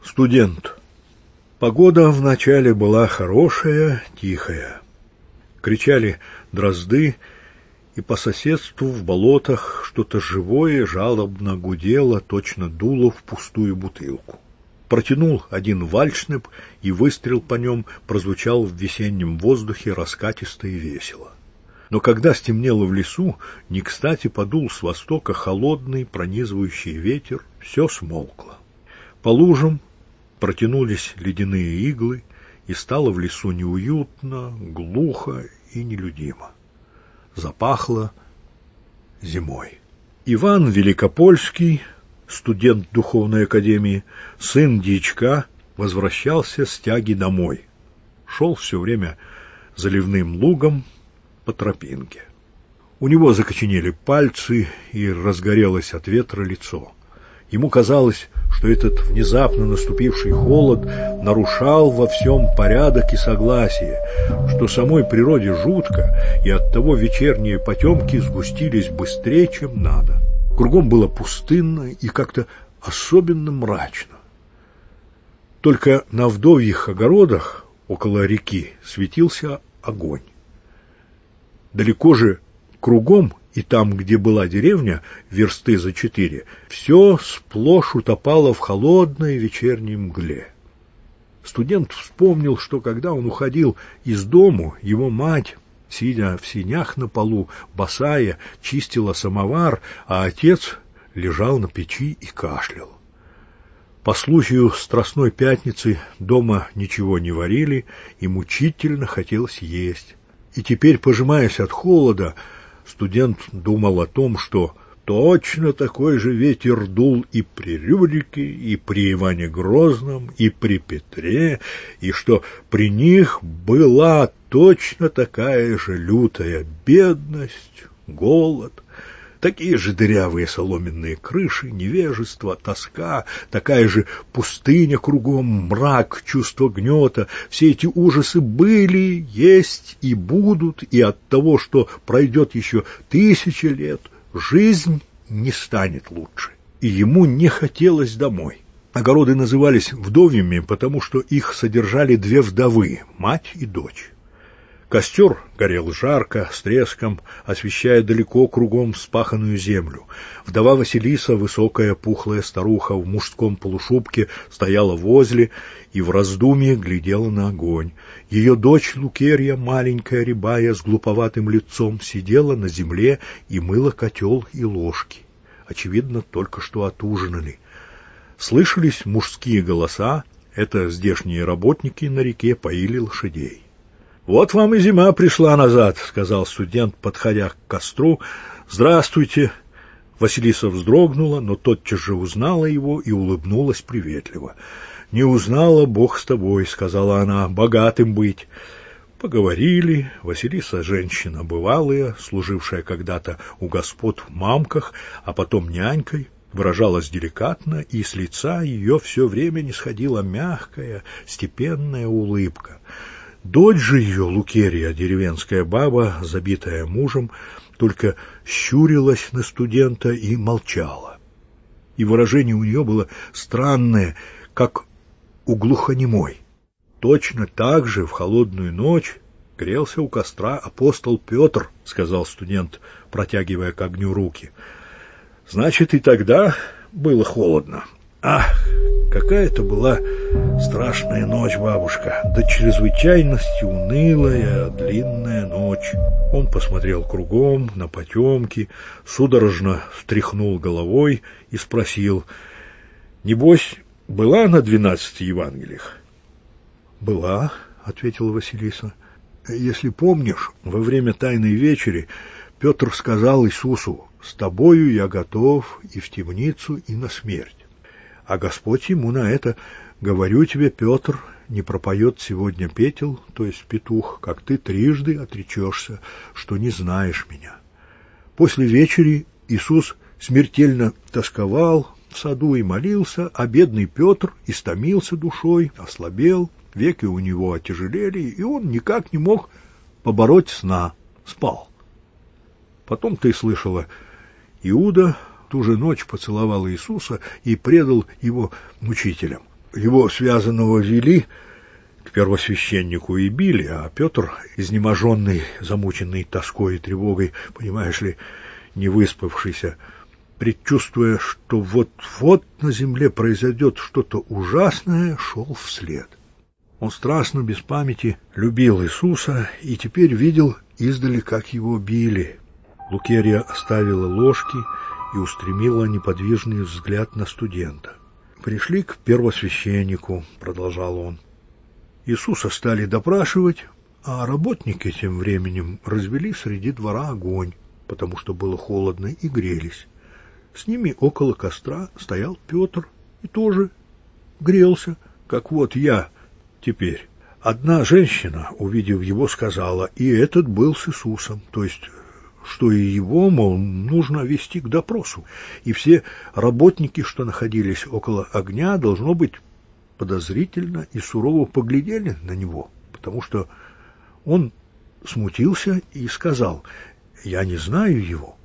Студент. Погода вначале была хорошая, тихая. Кричали дрозды, и по соседству в болотах что-то живое жалобно гудело, точно дуло в пустую бутылку. Протянул один вальшнеп, и выстрел по нем прозвучал в весеннем воздухе раскатисто и весело. Но когда стемнело в лесу, не кстати подул с востока холодный пронизывающий ветер, все смолкло. По лужам протянулись ледяные иглы, и стало в лесу неуютно, глухо и нелюдимо. Запахло зимой. Иван Великопольский, студент духовной академии, сын дьячка, возвращался с тяги домой. Шел все время заливным лугом по тропинке. У него закоченели пальцы и разгорелось от ветра лицо. Ему казалось, что этот внезапно наступивший холод нарушал во всем порядок и согласие, что самой природе жутко, и оттого вечерние потемки сгустились быстрее, чем надо. Кругом было пустынно и как-то особенно мрачно. Только на вдовьих огородах около реки светился огонь. Далеко же кругом, и там, где была деревня, версты за 4, все сплошь утопало в холодной вечерней мгле. Студент вспомнил, что когда он уходил из дому, его мать, сидя в сенях на полу, босая, чистила самовар, а отец лежал на печи и кашлял. По случаю Страстной Пятницы дома ничего не варили, и мучительно хотелось есть. И теперь, пожимаясь от холода, студент думал о том, что точно такой же ветер дул и при Рюрике, и при Иване Грозном, и при Петре, и что при них была точно такая же лютая бедность, голод, такие же дырявые соломенные крыши, невежество, тоска, такая же пустыня кругом, мрак, чувство гнета. Все эти ужасы были, есть и будут, и от того, что пройдет еще 1000 лет, жизнь не станет лучше. И ему не хотелось домой. Огороды назывались вдовьими, потому что их содержали 2 вдовы, мать и дочь. Костер горел жарко, с треском, освещая далеко кругом вспаханную землю. Вдова Василиса, высокая пухлая старуха в мужском полушубке, стояла возле и в раздумье глядела на огонь. Ее дочь Лукерья, маленькая, рябая, с глуповатым лицом, сидела на земле и мыла котел и ложки. Очевидно, только что отужинали. Слышались мужские голоса, это здешние работники на реке поили лошадей. «Вот вам и зима пришла назад», — сказал студент, подходя к костру. «Здравствуйте». Василиса вздрогнула, но тотчас же узнала его и улыбнулась приветливо. «Не узнала, Бог с тобой», — сказала она, — «богатым быть». Поговорили. Василиса — женщина бывалая, служившая когда-то у господ в мамках, а потом нянькой, выражалась деликатно, и с лица ее все время не сходила мягкая, степенная улыбка. Дочь же ее, Лукерья, деревенская баба, забитая мужем, только щурилась на студента и молчала. И выражение у нее было странное, как у глухонемой. Точно так же в холодную ночь грелся у костра апостол Петр, сказал студент, протягивая к огню руки. Значит, и тогда было холодно. Ах, какая это была страшная ночь, бабушка, до чрезвычайности унылая, длинная ночь. Он посмотрел кругом на потемки, судорожно встряхнул головой и спросил: «Небось, была на 12 Евангелиях?» «Была», — ответила Василиса. «Если помнишь, во время Тайной вечери Петр сказал Иисусу: «С тобою я готов и в темницу, и на смерть». А Господь ему на это: «Говорю тебе, Петр, не пропоет сегодня петел, то есть петух, как ты 3 отречешься, что не знаешь меня». После вечери Иисус смертельно тосковал в саду и молился, а бедный Петр истомился душой, ослабел, веки у него отяжелели, и он никак не мог побороть сна, спал. Потом ты слышала, Иуда ту же ночь поцеловал Иисуса и предал его мучителям. его связанного вели к первосвященнику и били, а Петр, изнеможенный, замученный тоской и тревогой, понимаешь ли, не выспавшийся, предчувствуя, что вот-вот на земле произойдет что-то ужасное, шел вслед. Он страстно, без памяти, любил Иисуса и теперь видел издали, как его били. Лукерья оставила ложки и устремила неподвижный взгляд на студента. «Пришли к первосвященнику», — продолжал он. Иисуса стали допрашивать, а работники тем временем развели среди двора огонь, потому что было холодно, и грелись. С ними около костра стоял Петр и тоже грелся, как вот я теперь. Одна женщина, увидев его, сказала, и этот был с Иисусом, то есть, что и его, мол, нужно вести к допросу. И все работники, что находились около огня, должно быть, подозрительно и сурово поглядели на него, потому что он смутился и сказал, «Я не знаю его».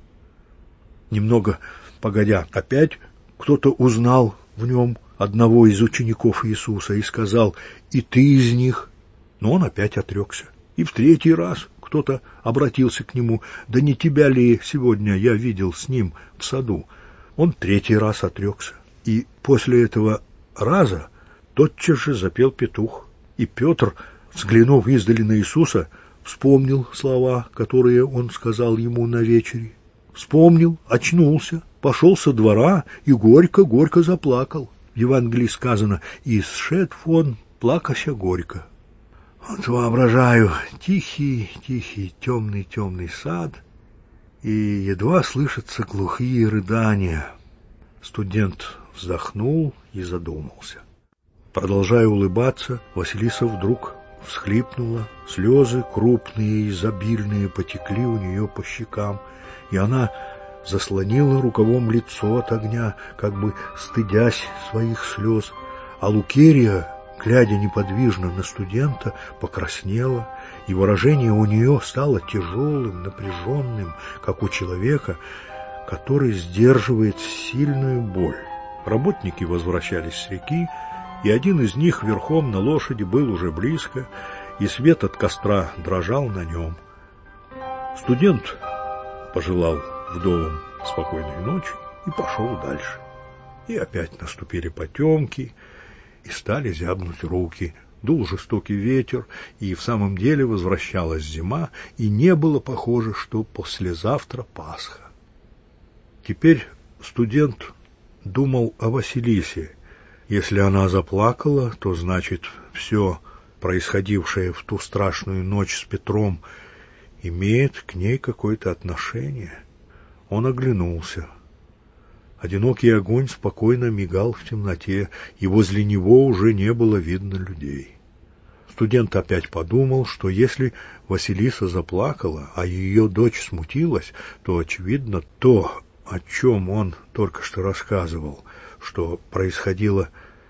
Немного погодя, опять кто-то узнал в нем одного из учеников Иисуса и сказал, «И ты из них». Но он опять отрекся. И в третий раз кто-то обратился к нему, «Да не тебя ли сегодня я видел с ним в саду?» Он третий раз отрекся. И после этого раза тотчас же запел петух. И Петр, взглянув издали на Иисуса, вспомнил слова, которые он сказал ему на вечере. Вспомнил, очнулся, пошел со двора и горько-горько заплакал. В Евангелии сказано, «И сшед фон плакася горько». Вот воображаю тихий, темный сад, и едва слышатся глухие рыдания. Студент вздохнул и задумался. Продолжая улыбаться, Василиса вдруг всхлипнула, слезы крупные и изобильные потекли у нее по щекам, и она заслонила рукавом лицо от огня, как бы стыдясь своих слез, а Лукерья, глядя неподвижно на студента, покраснела, и выражение у нее стало тяжелым, напряженным, как у человека, который сдерживает сильную боль. Работники возвращались с реки, и один из них верхом на лошади был уже близко, и свет от костра дрожал на нем. Студент пожелал вдовам спокойной ночи и пошел дальше. И опять наступили потемки, и стали зябнуть руки. Дул жестокий ветер, и в самом деле возвращалась зима, и не было похоже, что послезавтра Пасха. Теперь студент думал о Василисе. Если она заплакала, то значит, все происходившее в ту страшную ночь с Петром имеет к ней какое-то отношение. Он оглянулся. Одинокий огонь спокойно мигал в темноте, и возле него уже не было видно людей. Студент опять подумал, что если Василиса заплакала, а ее дочь смутилась, то, очевидно, то, о чем он только что рассказывал, что происходило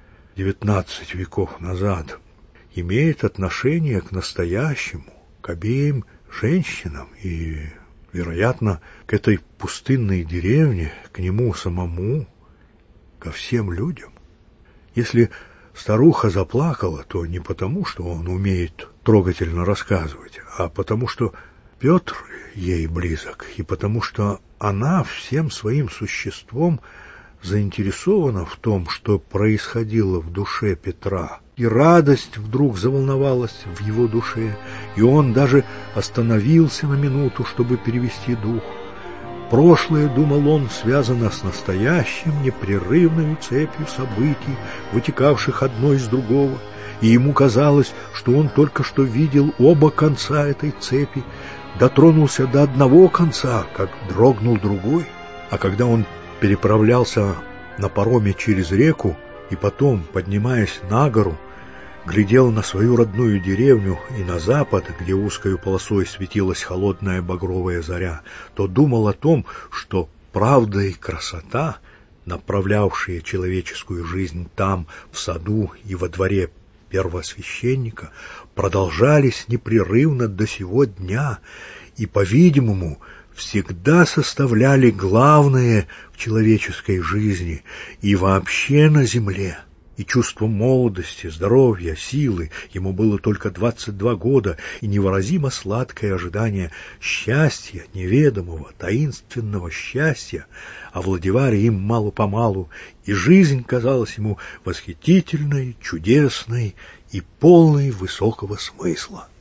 19 веков назад, имеет отношение к настоящему, к обеим женщинам и, вероятно, к этой пустынной деревне, к нему самому, ко всем людям. Если старуха заплакала, то не потому, что он умеет трогательно рассказывать, а потому, что Петр ей близок, и потому, что она всем своим существом заинтересована в том, что происходило в душе Петра. И радость вдруг заволновалась в его душе, и он даже остановился на минуту, чтобы перевести дух. Прошлое, думал он, связано с настоящим, непрерывной цепью событий, вытекавших одно из другого, и ему казалось, что он только что видел оба конца этой цепи, дотронулся до одного конца, как дрогнул другой, а когда он переправлялся на пароме через реку и потом, поднимаясь на гору, глядел на свою родную деревню и на запад, где узкой полосой светилась холодная багровая заря, то думал о том, что правда и красота, направлявшие человеческую жизнь там, в саду и во дворе первосвященника, продолжались непрерывно до сего дня и, по-видимому, всегда составляли главное в человеческой жизни и вообще на земле. и чувство молодости, здоровья, силы. Ему было только 22 года, и невыразимо сладкое ожидание счастья, неведомого, таинственного счастья, овладевали им мало-помалу, и жизнь казалась ему восхитительной, чудесной и полной высокого смысла.